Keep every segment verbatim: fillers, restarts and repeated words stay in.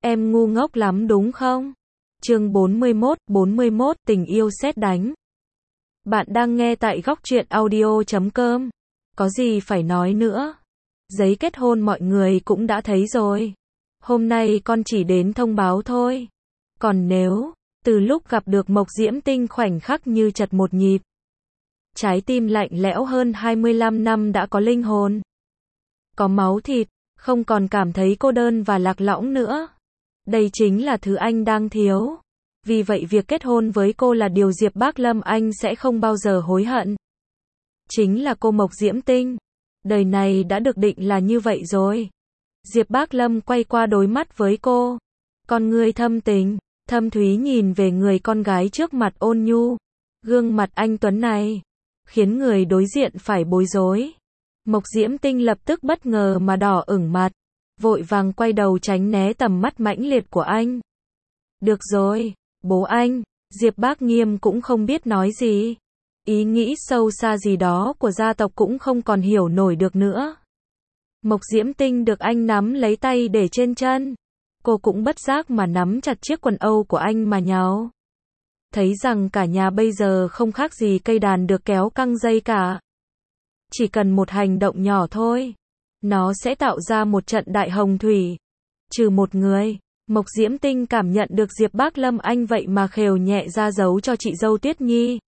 Em ngu ngốc lắm đúng không? Chương bốn mươi mốt, bốn mươi mốt, tình yêu sét đánh. Bạn đang nghe tại góc truyện audio chấm com. Có gì phải nói nữa. Giấy kết hôn mọi người cũng đã thấy rồi. Hôm nay con chỉ đến thông báo thôi. Còn nếu, từ lúc gặp được Mộc Diễm Tinh khoảnh khắc như chật một nhịp. Trái tim lạnh lẽo hơn hai mươi lăm năm đã có linh hồn. Có máu thịt, không còn cảm thấy cô đơn và lạc lõng nữa. Đây chính là thứ anh đang thiếu. Vì vậy việc kết hôn với cô là điều Diệp Bác Lâm anh sẽ không bao giờ hối hận. Chính là cô Mộc Diễm Tinh. Đời này đã được định là như vậy rồi. Diệp Bác Lâm quay qua đối mắt với cô. Con người thâm tình, thâm thúy nhìn về người con gái trước mặt ôn nhu. Gương mặt anh tuấn này, khiến người đối diện phải bối rối. Mộc Diễm Tinh lập tức bất ngờ mà đỏ ửng mặt. Vội vàng quay đầu tránh né tầm mắt mãnh liệt của anh. Được rồi, bố anh. Diệp Bác Nghiêm cũng không biết nói gì. Ý nghĩ sâu xa gì đó của gia tộc cũng không còn hiểu nổi được nữa. Mộc Diễm Tinh được anh nắm lấy tay để trên chân. Cô cũng bất giác mà nắm chặt chiếc quần âu của anh mà nháo. Thấy rằng cả nhà bây giờ không khác gì cây đàn được kéo căng dây cả. Chỉ cần một hành động nhỏ thôi, nó sẽ tạo ra một trận đại hồng thủy. Trừ một người, Mộc Diễm Tinh cảm nhận được Diệp Bác Lâm anh vậy mà khều nhẹ ra dấu cho chị dâu Tuyết Nhi.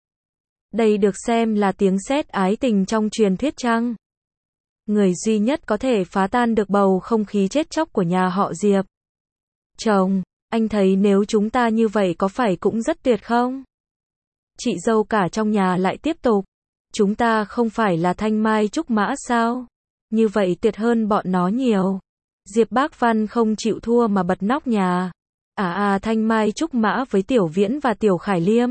Đây được xem là tiếng sét ái tình trong truyền thuyết chăng? Người duy nhất có thể phá tan được bầu không khí chết chóc của nhà họ Diệp. Chồng, anh thấy nếu chúng ta như vậy có phải cũng rất tuyệt không? Chị dâu cả trong nhà lại tiếp tục. Chúng ta không phải là thanh mai trúc mã sao? Như vậy tuyệt hơn bọn nó nhiều. Diệp Bác Văn không chịu thua mà bật nóc nhà. À à thanh mai trúc mã với Tiểu Viễn và Tiểu Khải Liêm.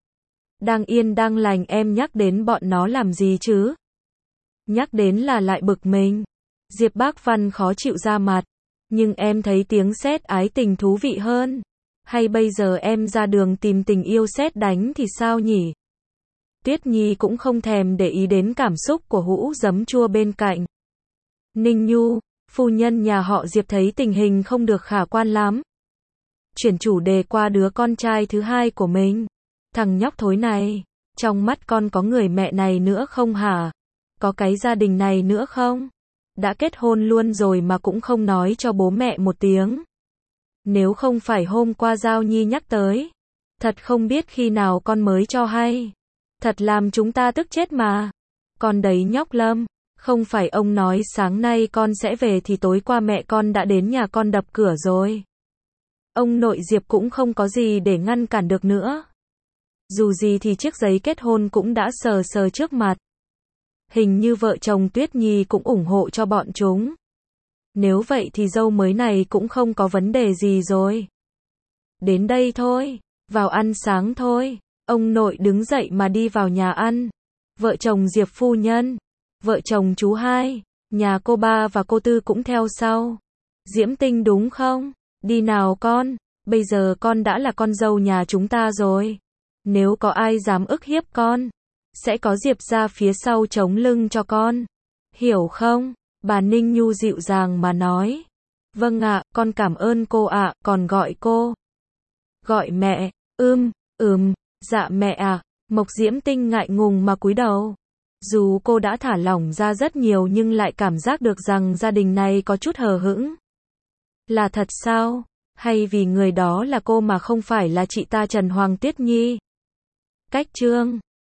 Đang yên đang lành em nhắc đến bọn nó làm gì chứ? Nhắc đến là lại bực mình. Diệp Bác Văn khó chịu ra mặt. Nhưng em thấy tiếng sét ái tình thú vị hơn. Hay bây giờ em ra đường tìm tình yêu sét đánh thì sao nhỉ? Tuyết Nhi cũng không thèm để ý đến cảm xúc của hũ giấm chua bên cạnh. Ninh Nhu, phu nhân nhà họ Diệp thấy tình hình không được khả quan lắm. Chuyển chủ đề qua đứa con trai thứ hai của mình. Thằng nhóc thối này, trong mắt con có người mẹ này nữa không hả? Có cái gia đình này nữa không? Đã kết hôn luôn rồi mà cũng không nói cho bố mẹ một tiếng. Nếu không phải hôm qua Giao Nhi nhắc tới, thật không biết khi nào con mới cho hay. Thật làm chúng ta tức chết mà. Con đấy nhóc Lâm, không phải ông nói sáng nay con sẽ về thì tối qua mẹ con đã đến nhà con đập cửa rồi. Ông nội Diệp cũng không có gì để ngăn cản được nữa. Dù gì thì chiếc giấy kết hôn cũng đã sờ sờ trước mặt. Hình như vợ chồng Tuyết Nhi cũng ủng hộ cho bọn chúng. Nếu vậy thì dâu mới này cũng không có vấn đề gì rồi. Đến đây thôi, vào ăn sáng thôi. Ông nội đứng dậy mà đi vào nhà ăn. Vợ chồng Diệp phu nhân, vợ chồng chú hai, nhà cô ba và cô tư cũng theo sau. Diễm Tinh đúng không? Đi nào con, bây giờ con đã là con dâu nhà chúng ta rồi. Nếu có ai dám ức hiếp con, sẽ có Diệp ra phía sau chống lưng cho con. Hiểu không? Bà Ninh Nhu dịu dàng mà nói. Vâng ạ, con cảm ơn cô ạ, còn gọi cô. Gọi mẹ, ưm, ừm, dạ mẹ à. Mộc Diễm Tinh ngại ngùng mà cúi đầu. Dù cô đã thả lỏng ra rất nhiều nhưng lại cảm giác được rằng gia đình này có chút hờ hững. Là thật sao? Hay vì người đó là cô mà không phải là chị ta Trần Hoàng Tuyết Nhi? Cách chương